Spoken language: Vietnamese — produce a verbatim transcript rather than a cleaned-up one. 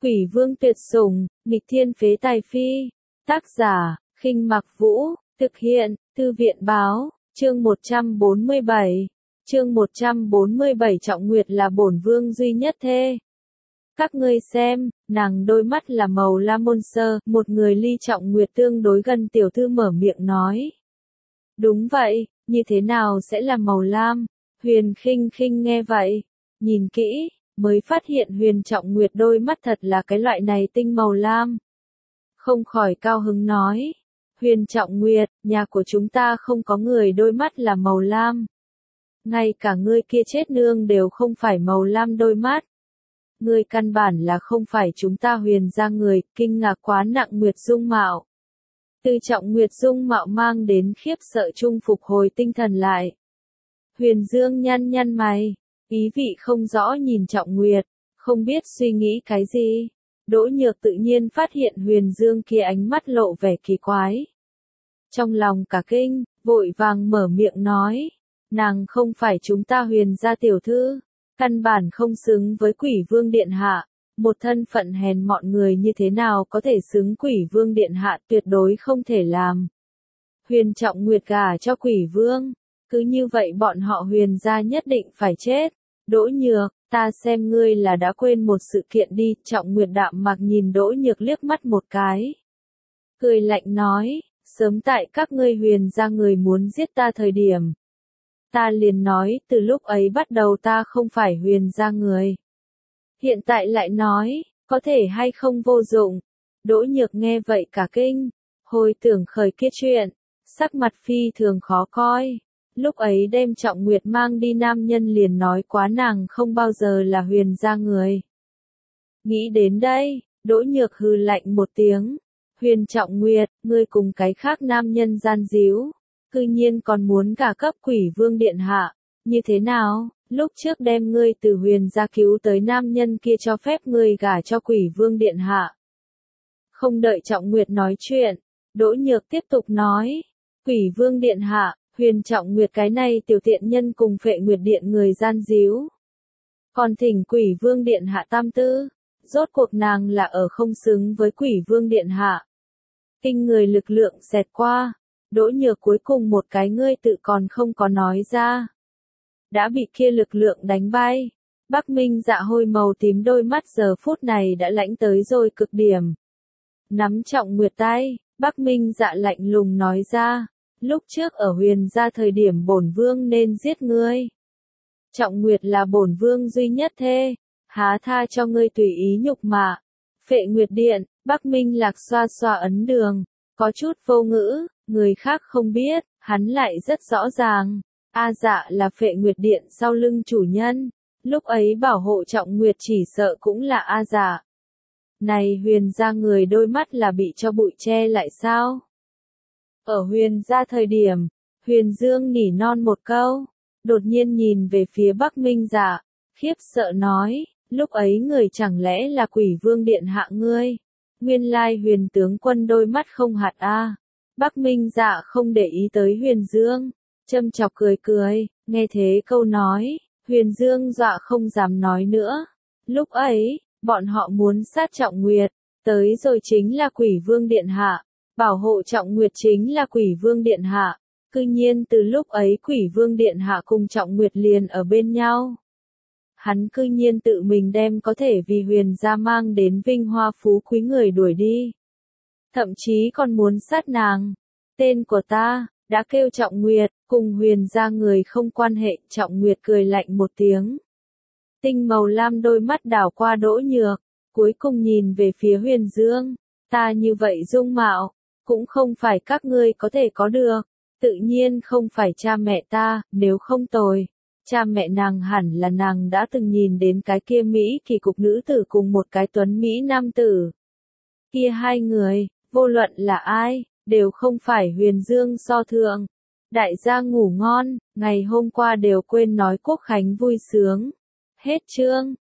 Quỷ vương tuyệt sủng, nghịch thiên phế tài phi. Tác giả, Khinh Mặc Vũ, thực hiện, Thư viện báo, chương một trăm bốn mươi bảy. Chương một trăm bốn mươi bảy Trọng Nguyệt là bổn vương duy nhất thê. Các ngươi xem, nàng đôi mắt là màu lam môn sơ, một người ly Trọng Nguyệt tương đối gần tiểu thư mở miệng nói. Đúng vậy, như thế nào sẽ là màu lam? Huyền Khinh Khinh nghe vậy, nhìn kỹ, mới phát hiện Huyền Trọng Nguyệt đôi mắt thật là cái loại này tinh màu lam. Không khỏi cao hứng nói, Huyền Trọng Nguyệt, nhà của chúng ta không có người đôi mắt là màu lam. Ngay cả ngươi kia chết nương đều không phải màu lam đôi mắt. Ngươi căn bản là không phải chúng ta Huyền gia người, kinh ngạc quá nặng Nguyệt dung mạo. Từ Trọng Nguyệt dung mạo mang đến khiếp sợ chung phục hồi tinh thần lại. Huyền Dương nhăn nhăn mày, ý vị không rõ nhìn Trọng Nguyệt, không biết suy nghĩ cái gì. Đỗ Nhược tự nhiên phát hiện Huyền Dương kia ánh mắt lộ vẻ kỳ quái. Trong lòng cả kinh, vội vàng mở miệng nói, nàng không phải chúng ta Huyền gia tiểu thư, căn bản không xứng với Quỷ Vương điện hạ, một thân phận hèn mọn người như thế nào có thể xứng Quỷ Vương điện hạ, tuyệt đối không thể làm. Huyền Trọng Nguyệt gả cho Quỷ Vương, cứ như vậy bọn họ Huyền gia nhất định phải chết. Đỗ Nhược, ta xem ngươi là đã quên một sự kiện đi. Trọng Nguyệt đạm mạc nhìn Đỗ Nhược liếc mắt một cái, cười lạnh nói, sớm tại các ngươi Huyền gia người muốn giết ta thời điểm, ta liền nói, từ lúc ấy bắt đầu ta không phải Huyền gia người. Hiện tại lại nói, có thể hay không vô dụng. Đỗ Nhược nghe vậy cả kinh, hồi tưởng khởi kia chuyện, sắc mặt phi thường khó coi. Lúc ấy đem Trọng Nguyệt mang đi nam nhân liền nói quá nàng không bao giờ là Huyền gia người. Nghĩ đến đây, Đỗ Nhược hừ lạnh một tiếng. Huyền Trọng Nguyệt, ngươi cùng cái khác nam nhân gian díu, cư nhiên còn muốn gả cấp Quỷ Vương điện hạ, như thế nào? Lúc trước đem ngươi từ Huyền gia cứu tới nam nhân kia cho phép ngươi gả cho Quỷ Vương điện hạ. Không đợi Trọng Nguyệt nói chuyện, Đỗ Nhược tiếp tục nói, Quỷ Vương điện hạ, Huyền Trọng Nguyệt cái này tiểu tiện nhân cùng Phệ Nguyệt điện người gian díu. Còn thỉnh Quỷ Vương điện hạ tam tư, rốt cuộc nàng là ở không xứng với Quỷ Vương điện hạ. Kinh người lực lượng xẹt qua, Đỗ Nhược cuối cùng một cái ngươi tự còn không có nói ra. Đã bị kia lực lượng đánh bay. Bắc Minh Dạ hôi màu tím đôi mắt giờ phút này đã lãnh tới rồi cực điểm. Nắm Trọng Nguyệt tay, Bắc Minh Dạ lạnh lùng nói ra, lúc trước ở Huyền gia thời điểm bổn vương nên giết ngươi. Trọng Nguyệt là bổn vương duy nhất thê, há tha cho ngươi tùy ý nhục mạ. Phệ Nguyệt điện, Bắc Minh Lạc xoa xoa ấn đường, có chút vô ngữ, người khác không biết, hắn lại rất rõ ràng. A Dạ là Phệ Nguyệt điện sau lưng chủ nhân, lúc ấy bảo hộ Trọng Nguyệt chỉ sợ cũng là A Dạ. Này Huyền gia người đôi mắt là bị cho bụi che lại sao? Ở Huyền gia thời điểm, Huyền Dương nỉ non một câu, đột nhiên nhìn về phía Bắc Minh Dạ, khiếp sợ nói, lúc ấy người chẳng lẽ là Quỷ Vương điện hạ ngươi? Nguyên lai Huyền tướng quân đôi mắt không hạt a. Bắc Minh Dạ không để ý tới Huyền Dương, châm chọc cười cười, nghe thế câu nói, Huyền Dương dọa không dám nói nữa. Lúc ấy, bọn họ muốn sát Trọng Nguyệt, tới rồi chính là Quỷ Vương điện hạ, bảo hộ Trọng Nguyệt chính là Quỷ Vương điện hạ. Cư nhiên từ lúc ấy Quỷ Vương điện hạ cùng Trọng Nguyệt liền ở bên nhau. Hắn cư nhiên tự mình đem có thể vì Huyền gia mang đến vinh hoa phú quý người đuổi đi. Thậm chí còn muốn sát nàng. Tên của ta đã kêu Trọng Nguyệt, cùng Huyền gia người không quan hệ. Trọng Nguyệt cười lạnh một tiếng. Tinh màu lam đôi mắt đảo qua Đỗ Nhược, cuối cùng nhìn về phía Huyền Dương. Ta như vậy dung mạo, cũng không phải các ngươi có thể có được. Tự nhiên không phải cha mẹ ta, nếu không tồi. Cha mẹ nàng hẳn là nàng đã từng nhìn đến cái kia Mỹ kỳ cục nữ tử cùng một cái tuấn Mỹ nam tử. Kia hai người, vô luận là ai, đều không phải Huyền Dương so thượng. Đại gia ngủ ngon, ngày hôm qua đều quên nói quốc khánh vui sướng. Hết chương.